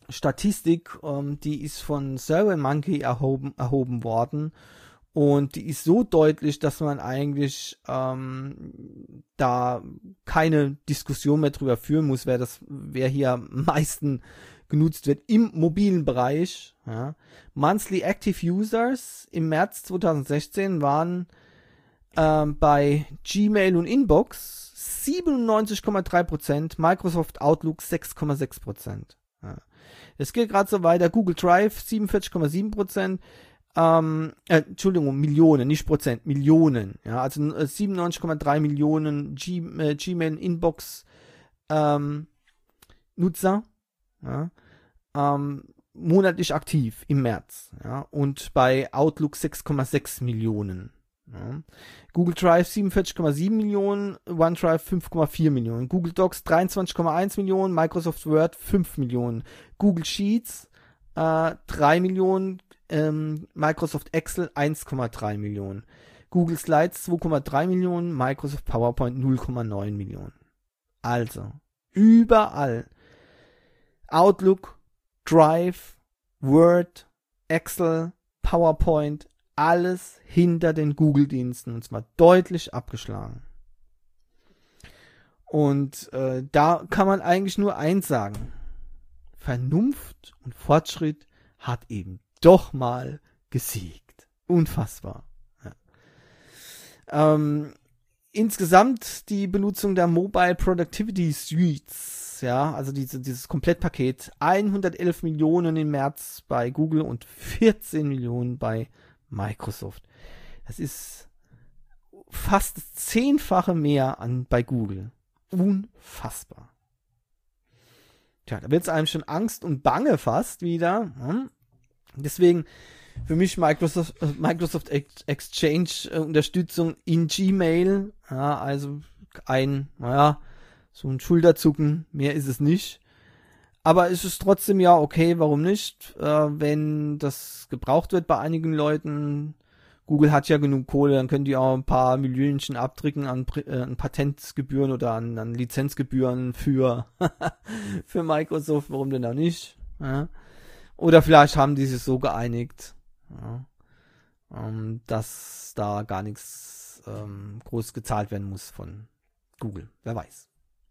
Statistik, ähm, die ist von SurveyMonkey erhoben, erhoben worden. Und die ist so deutlich, dass man eigentlich ähm, da keine Diskussion mehr drüber führen muss, wer das, wer hier am meisten genutzt wird im mobilen Bereich. Ja. Monthly Active Users im März zweitausendsechzehn waren ähm, bei Gmail und Inbox siebenundneunzig Komma drei Prozent, Microsoft Outlook sechs Komma sechs Prozent. Ja. Es geht gerade so weiter, Google Drive siebenundvierzig Komma sieben Prozent, ähm, äh, Entschuldigung, Millionen, nicht Prozent, Millionen. Ja, also äh, siebenundneunzig Komma drei Millionen G, äh, Gmail Inbox ähm, Nutzer, ja, ähm, monatlich aktiv im März. Ja, und bei Outlook sechs Komma sechs Millionen. Ja. Google Drive siebenundvierzig Komma sieben Millionen, OneDrive fünf Komma vier Millionen, Google Docs dreiundzwanzig Komma eins Millionen, Microsoft Word fünf Millionen, Google Sheets äh, drei Millionen, ähm, Microsoft Excel eins Komma drei Millionen, Google Slides zwei Komma drei Millionen, Microsoft PowerPoint null Komma neun Millionen. Also, überall Outlook, Drive, Word, Excel, PowerPoint, alles hinter den Google-Diensten, und zwar deutlich abgeschlagen. Und äh, da kann man eigentlich nur eins sagen: Vernunft und Fortschritt hat eben doch mal gesiegt. Unfassbar. Ja. Ähm, insgesamt die Benutzung der Mobile Productivity Suites, ja, also diese, dieses Komplettpaket, hundertelf Millionen im März bei Google und vierzehn Millionen bei Microsoft. Das ist fast das Zehnfache mehr an bei Google. Unfassbar. Tja, da wird es einem schon Angst und Bange fast wieder. Hm? Deswegen für mich Microsoft, äh, Microsoft Exchange äh, Unterstützung in Gmail. Ja, also ein, naja, so ein Schulterzucken, mehr ist es nicht. Aber es ist trotzdem ja okay, warum nicht, äh, wenn das gebraucht wird bei einigen Leuten. Google hat ja genug Kohle, dann können die auch ein paar Millionchen abdrücken an, äh, an Patentgebühren oder an, an Lizenzgebühren für, für Microsoft, warum denn auch nicht? Ja? Oder vielleicht haben die sich so geeinigt, ja, ähm, dass da gar nichts ähm, groß gezahlt werden muss von Google, wer weiß.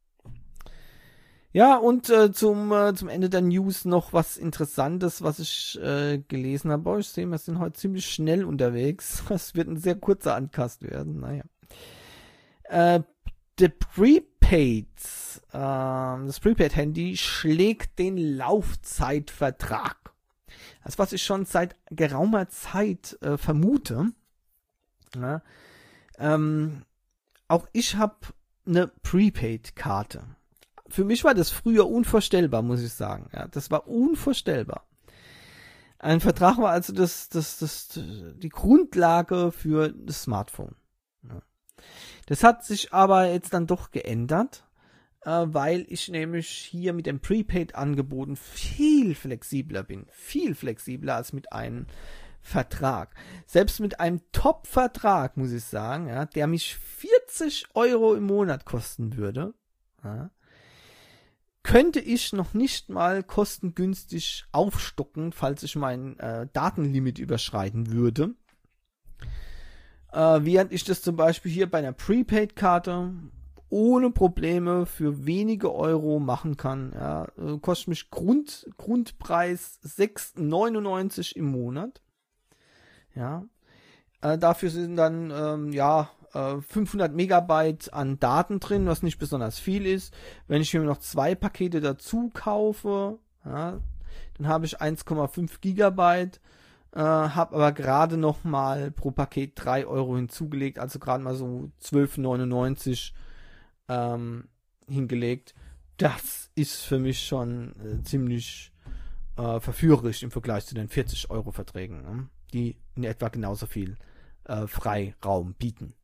Ja, und äh, zum äh, zum Ende der News noch was Interessantes, was ich äh, gelesen habe. Oh, ich sehe, wir sind heute ziemlich schnell unterwegs. Es wird ein sehr kurzer Uncast werden. Naja. Äh, der Prepaid, äh, das Prepaid-Handy schlägt den Laufzeitvertrag. Das, was ich schon seit geraumer Zeit äh, vermute. Ja, ähm, auch ich habe eine Prepaid-Karte. Für mich war das früher unvorstellbar, muss ich sagen. Ja, das war unvorstellbar. Ein Vertrag war also das, das, das, die Grundlage für das Smartphone. Ja. Das hat sich aber jetzt dann doch geändert, äh, weil ich nämlich hier mit den Prepaid-Angeboten viel flexibler bin. Viel flexibler als mit einem Vertrag. Selbst mit einem Top-Vertrag, muss ich sagen, ja, der mich vierzig Euro im Monat kosten würde, ja, könnte ich noch nicht mal kostengünstig aufstocken, falls ich mein äh, Datenlimit überschreiten würde. Äh, während ich das zum Beispiel hier bei einer Prepaid-Karte ohne Probleme für wenige Euro machen kann. Ja, äh, kostet mich Grund, Grundpreis sechs neunundneunzig im Monat. Ja, äh, dafür sind dann ähm, ja fünfhundert Megabyte an Daten drin, was nicht besonders viel ist. Wenn ich mir noch zwei Pakete dazu kaufe, ja, dann habe ich eins Komma fünf Gigabyte, äh, habe aber gerade noch mal pro Paket drei Euro hinzugelegt, also gerade mal so zwölf neunundneunzig ähm, hingelegt. Das ist für mich schon äh, ziemlich äh, verführerisch im Vergleich zu den vierzig Euro Verträgen, ne, die in etwa genauso viel äh, Freiraum bieten.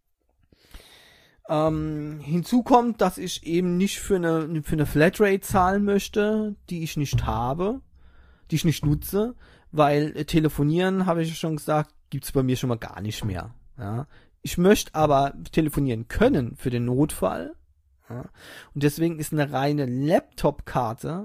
Ähm, hinzu kommt, dass ich eben nicht für eine, für eine Flatrate zahlen möchte, die ich nicht habe, die ich nicht nutze, weil äh, telefonieren, habe ich ja schon gesagt, gibt's bei mir schon mal gar nicht mehr. Ja. Ich möchte aber telefonieren können für den Notfall. Ja. Und deswegen ist eine reine Laptop-Karte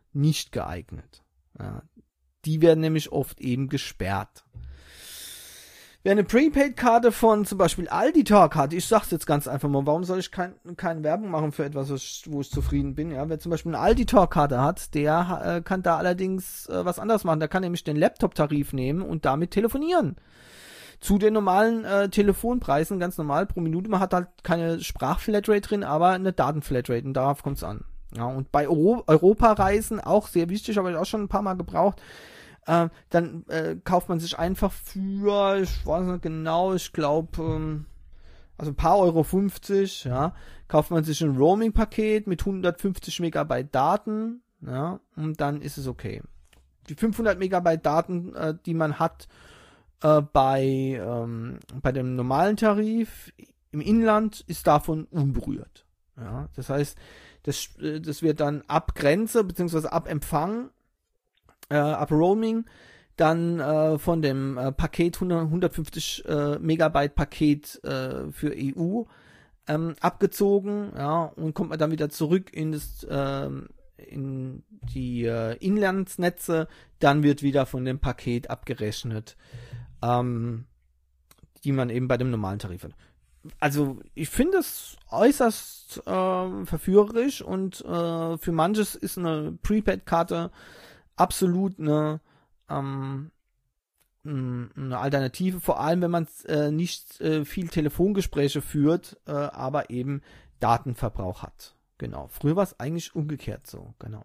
nicht geeignet. Ja, die werden nämlich oft eben gesperrt. Wer eine Prepaid-Karte von zum Beispiel Aldi-Talk hat, ich sag's jetzt ganz einfach mal, warum soll ich kein, keine Werbung machen für etwas, wo ich zufrieden bin? Ja, wer zum Beispiel eine Aldi-Talk-Karte hat, der äh, kann da allerdings äh, was anderes machen. Der kann nämlich den Laptop-Tarif nehmen und damit telefonieren. Zu den normalen äh, Telefonpreisen, ganz normal pro Minute. Man hat halt keine Sprachflatrate drin, aber eine Datenflatrate und darauf kommt's an. Ja, und bei Euro- Europareisen auch sehr wichtig, habe ich auch schon ein paar Mal gebraucht. Äh, dann äh, kauft man sich einfach für, ich weiß nicht genau, ich glaube, ähm, also ein paar Euro fünfzig, ja, kauft man sich ein Roaming-Paket mit hundertfünfzig Megabyte Daten, ja, und dann ist es okay. Die fünfhundert Megabyte Daten, äh, die man hat äh, bei, ähm, bei dem normalen Tarif im Inland, ist davon unberührt. Ja, das heißt, das, äh, das wird dann ab Grenze, beziehungsweise ab Empfang, Äh, ab Roaming, dann äh, von dem äh, Paket hundert, hundertfünfzig äh, Megabyte Paket äh, für E U ähm, abgezogen, ja, und kommt man dann wieder zurück in das äh, in die äh, Inlandsnetze, dann wird wieder von dem Paket abgerechnet, ähm, die man eben bei dem normalen Tarif hat. Also ich finde es äußerst äh, verführerisch und äh, für manches ist eine Prepaid-Karte absolut eine, ähm, eine Alternative, vor allem wenn man äh, nicht äh, viel Telefongespräche führt, äh, aber eben Datenverbrauch hat. Genau. Früher war es eigentlich umgekehrt so, genau.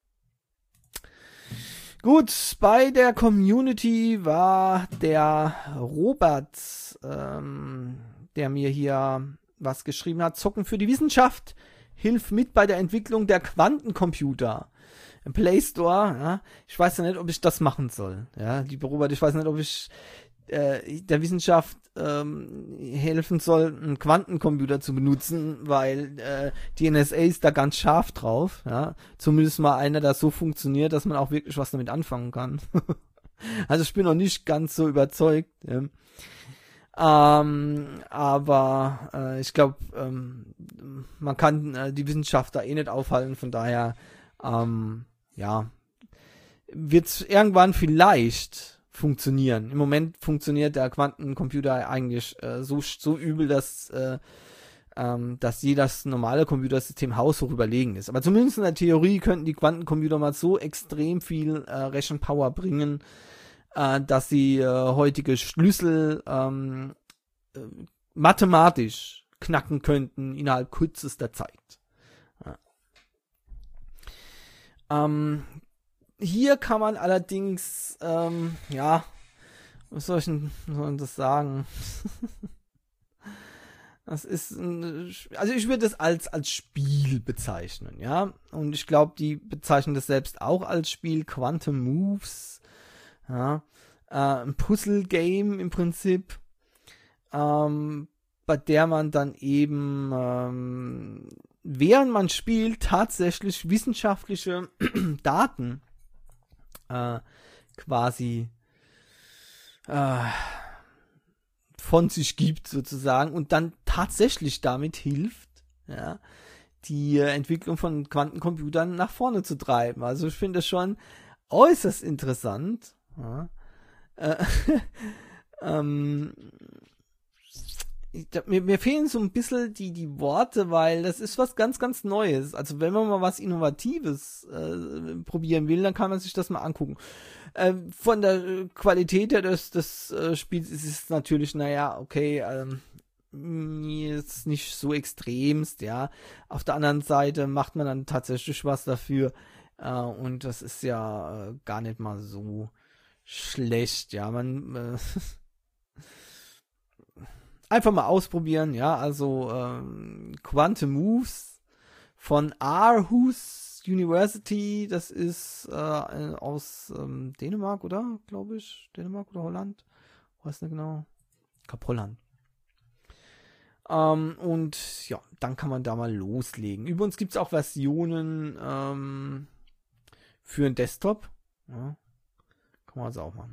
Gut, bei der Community war der Robert, ähm, der mir hier was geschrieben hat. Zocken für die Wissenschaft, hilf mit bei der Entwicklung der Quantencomputer. Im Play Store, ja, ich weiß ja nicht, ob ich das machen soll. Ja, lieber Robert, ich weiß nicht, ob ich äh, der Wissenschaft ähm, helfen soll, einen Quantencomputer zu benutzen, weil äh, die N S A ist da ganz scharf drauf. Ja, zumindest mal einer, der so funktioniert, dass man auch wirklich was damit anfangen kann. Also ich bin noch nicht ganz so überzeugt. Ja. Ähm, aber äh, ich glaube, ähm, man kann äh, die Wissenschaft da eh nicht aufhalten, von daher ähm, ja, wird es irgendwann vielleicht funktionieren. Im Moment funktioniert der Quantencomputer eigentlich äh, so, so übel, dass, äh, ähm, dass jedes normale Computersystem haushoch überlegen ist. Aber zumindest in der Theorie könnten die Quantencomputer mal so extrem viel äh, Rechenpower bringen, äh, dass sie äh, heutige Schlüssel ähm, äh, mathematisch knacken könnten innerhalb kürzester Zeit. Ja. Ähm, hier kann man allerdings, ähm, ja, was soll ich denn soll ich das sagen? Das ist, ein, also ich würde das als, als Spiel bezeichnen, ja, und ich glaube, die bezeichnen das selbst auch als Spiel, Quantum Moves, ja, äh, ein Puzzle-Game im Prinzip, ähm, bei der man dann eben, ähm, während man spielt, tatsächlich wissenschaftliche Daten äh, quasi äh, von sich gibt sozusagen und dann tatsächlich damit hilft, ja, die äh, Entwicklung von Quantencomputern nach vorne zu treiben. Also ich finde das schon äußerst interessant. Ja. Äh, ähm, ich, mir, mir fehlen so ein bisschen die, die Worte, weil das ist was ganz, ganz Neues. Also wenn man mal was Innovatives äh, probieren will, dann kann man sich das mal angucken. Äh, von der Qualität her des, des äh, Spiels ist es natürlich, naja, okay, ähm, ist nicht so extremst, ja. Auf der anderen Seite macht man dann tatsächlich was dafür äh, und das ist ja äh, gar nicht mal so schlecht, ja. Man äh, einfach mal ausprobieren, ja, also ähm, Quantum Moves von Aarhus University, das ist äh, aus ähm, Dänemark, oder? Glaube ich. Dänemark oder Holland? Weiß nicht genau. Ich glaube Holland. Ähm, und ja, dann kann man da mal loslegen. Übrigens gibt es auch Versionen ähm, für einen Desktop. Ja, kann man also auch machen.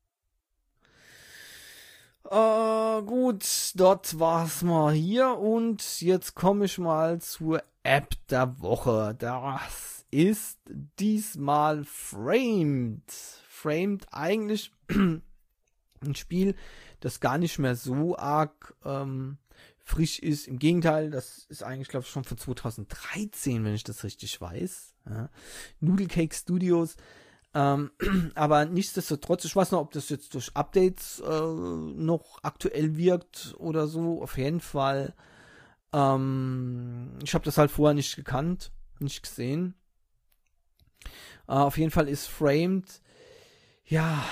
Äh, gut, dort war's mal hier und jetzt komme ich mal zur App der Woche. Das ist diesmal Framed. Framed eigentlich ein Spiel, das gar nicht mehr so arg ähm, frisch ist. Im Gegenteil, das ist eigentlich, glaube ich, schon von zweitausenddreizehn, wenn ich das richtig weiß. Ja. Noodle Cake Studios. Ähm, aber nichtsdestotrotz, ich weiß noch, ob das jetzt durch Updates äh, noch aktuell wirkt oder so. Auf jeden Fall. Ähm, ich habe das halt vorher nicht gekannt, nicht gesehen. Äh, auf jeden Fall ist Framed, ja,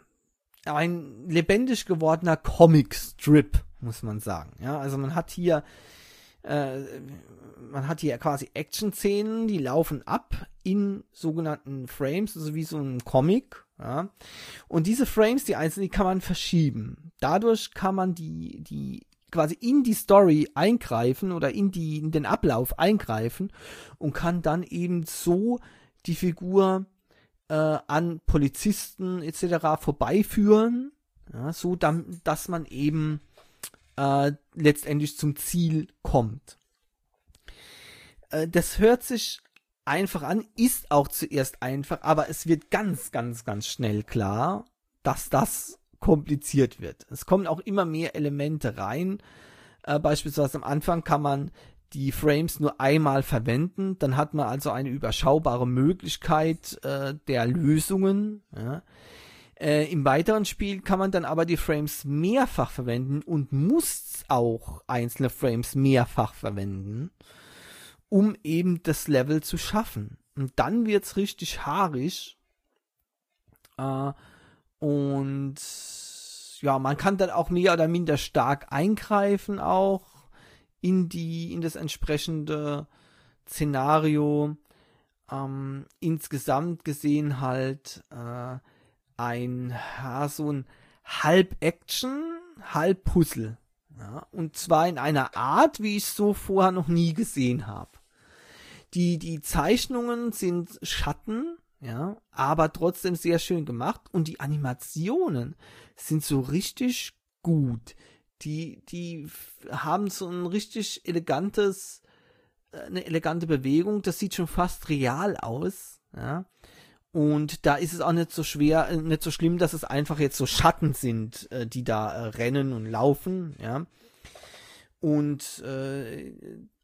ein lebendig gewordener Comic-Strip, muss man sagen. Ja, also man hat hier, äh, man hat hier quasi Action-Szenen, die laufen ab in sogenannten Frames, also wie so ein Comic. Ja, und diese Frames, die einzelnen, die kann man verschieben. Dadurch kann man die, die quasi in die Story eingreifen oder in die, in den Ablauf eingreifen und kann dann eben so die Figur Äh, an Polizisten et cetera vorbeiführen, ja, so dann, dass man eben äh, letztendlich zum Ziel kommt. Äh, das hört sich einfach an, ist auch zuerst einfach, aber es wird ganz, ganz, ganz schnell klar, dass das kompliziert wird. Es kommen auch immer mehr Elemente rein. Äh, beispielsweise am Anfang kann man die Frames nur einmal verwenden, dann hat man also eine überschaubare Möglichkeit äh, der Lösungen. Ja. Äh, im weiteren Spiel kann man dann aber die Frames mehrfach verwenden und muss auch einzelne Frames mehrfach verwenden, um eben das Level zu schaffen. Und dann wird's richtig haarig. Äh, und ja, man kann dann auch mehr oder minder stark eingreifen auch in die, in das entsprechende Szenario. Ähm, insgesamt gesehen halt äh, ein, ja, so ein Halb-Action, Halb-Puzzle. Ja, und zwar in einer Art, wie ich es so vorher noch nie gesehen habe. Die, die Zeichnungen sind Schatten, ja, aber trotzdem sehr schön gemacht und die Animationen sind so richtig gut. Die, die haben so ein richtig elegantes, eine elegante Bewegung. Das sieht schon fast real aus, ja. Und da ist es auch nicht so schwer, nicht so schlimm, dass es einfach jetzt so Schatten sind, die da rennen und laufen, ja. Und äh,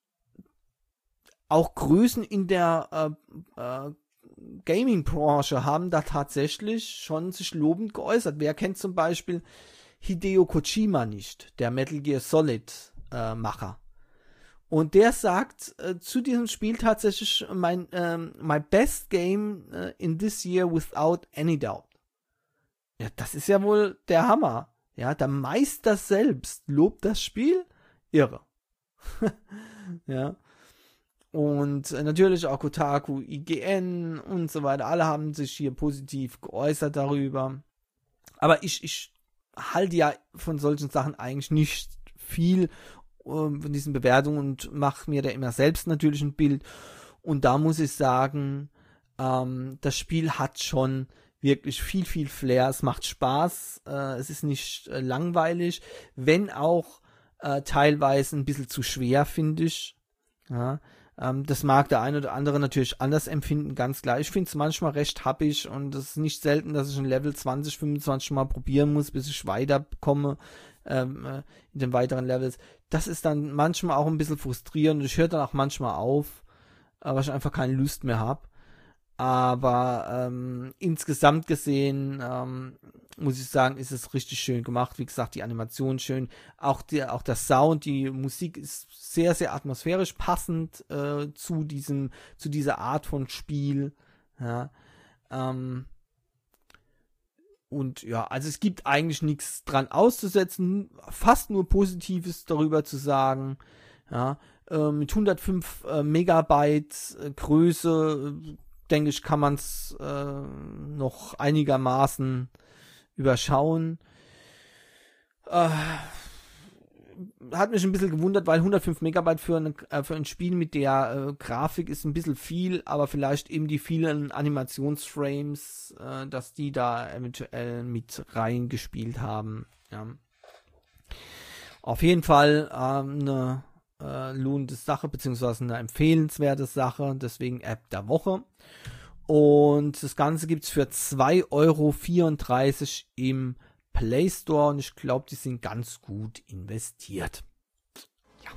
auch Größen in der äh, äh, Gaming-Branche haben da tatsächlich schon sich lobend geäußert. Wer kennt zum Beispiel Hideo Kojima nicht, der Metal Gear Solid äh, Macher. Und der sagt äh, zu diesem Spiel tatsächlich mein ähm, my best game äh, in this year without any doubt. Ja, das ist ja wohl der Hammer. Ja, der Meister selbst lobt das Spiel. Irre. Ja. Und äh, natürlich auch Kotaku, I G N und so weiter. Alle haben sich hier positiv geäußert darüber. Aber ich, ich halte ja von solchen Sachen eigentlich nicht viel äh, von diesen Bewertungen und mache mir da immer selbst natürlich ein Bild. Und da muss ich sagen, ähm, das Spiel hat schon wirklich viel, viel Flair. Es macht Spaß. Äh, es ist nicht äh, langweilig, wenn auch äh, teilweise ein bisschen zu schwer, finde ich. Ja. Das mag der eine oder andere natürlich anders empfinden, ganz klar. Ich finde es manchmal recht happig und es ist nicht selten, dass ich ein Level zwanzig, fünfundzwanzig Mal probieren muss, bis ich weiterkomme ähm, in den weiteren Levels. Das ist dann manchmal auch ein bisschen frustrierend. Ich höre dann auch manchmal auf, weil ich einfach keine Lust mehr habe. Aber ähm, insgesamt gesehen ähm, muss ich sagen, ist es richtig schön gemacht. Wie gesagt, die Animation schön. Auch, die, auch der Sound, die Musik ist sehr, sehr atmosphärisch passend äh, zu diesem, zu dieser Art von Spiel. Ja, ähm, und ja, also es gibt eigentlich nichts dran auszusetzen. Fast nur Positives darüber zu sagen. Ja, äh, mit hundertfünf äh, Megabyte äh, Größe äh, denke ich, kann man es äh, noch einigermaßen überschauen. Äh, hat mich ein bisschen gewundert, weil hundertfünf Megabyte für, eine, äh, für ein Spiel mit der äh, Grafik ist ein bisschen viel, aber vielleicht eben die vielen Animationsframes, äh, dass die da eventuell mit reingespielt haben. Ja. Auf jeden Fall äh, eine äh, lohnende Sache, beziehungsweise eine empfehlenswerte Sache, deswegen App der Woche. Und das Ganze gibt es für zwei Euro vierunddreißig im Play Store und ich glaube, die sind ganz gut investiert. Ja.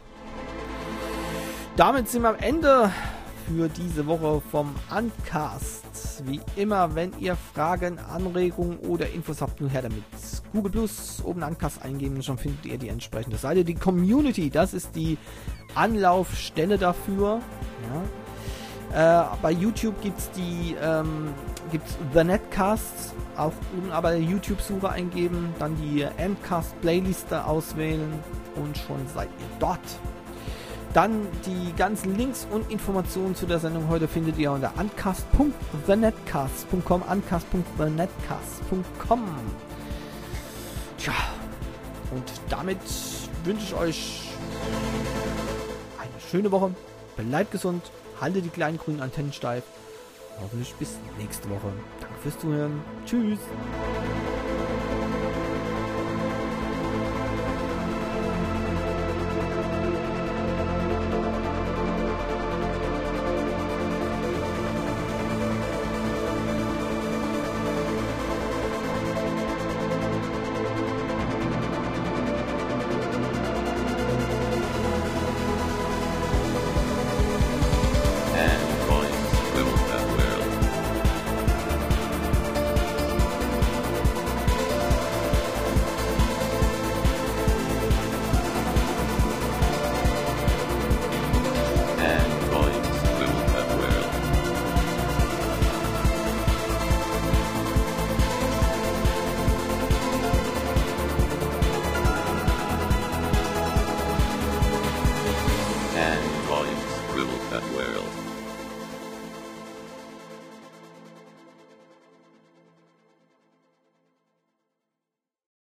Damit sind wir am Ende für diese Woche vom Uncast. Wie immer, wenn ihr Fragen, Anregungen oder Infos habt, nur her damit. Google Plus, oben Uncast eingeben, schon findet ihr die entsprechende Seite. Die Community, das ist die Anlaufstelle dafür. Ja. Äh, bei YouTube gibt es die ähm, gibt's The Netcasts, auch oben aber YouTube-Suche eingeben, dann die Endcast-Playliste auswählen und schon seid ihr dort. Dann die ganzen Links und Informationen zu der Sendung heute findet ihr unter uncast punkt the netcast punkt com, uncast punkt the netcast punkt com. Tja, und damit wünsche ich euch eine schöne Woche. Bleibt gesund, haltet die kleinen grünen Antennen steif. Hoffentlich bis nächste Woche. Danke fürs Zuhören. Tschüss. Volumes rule that world.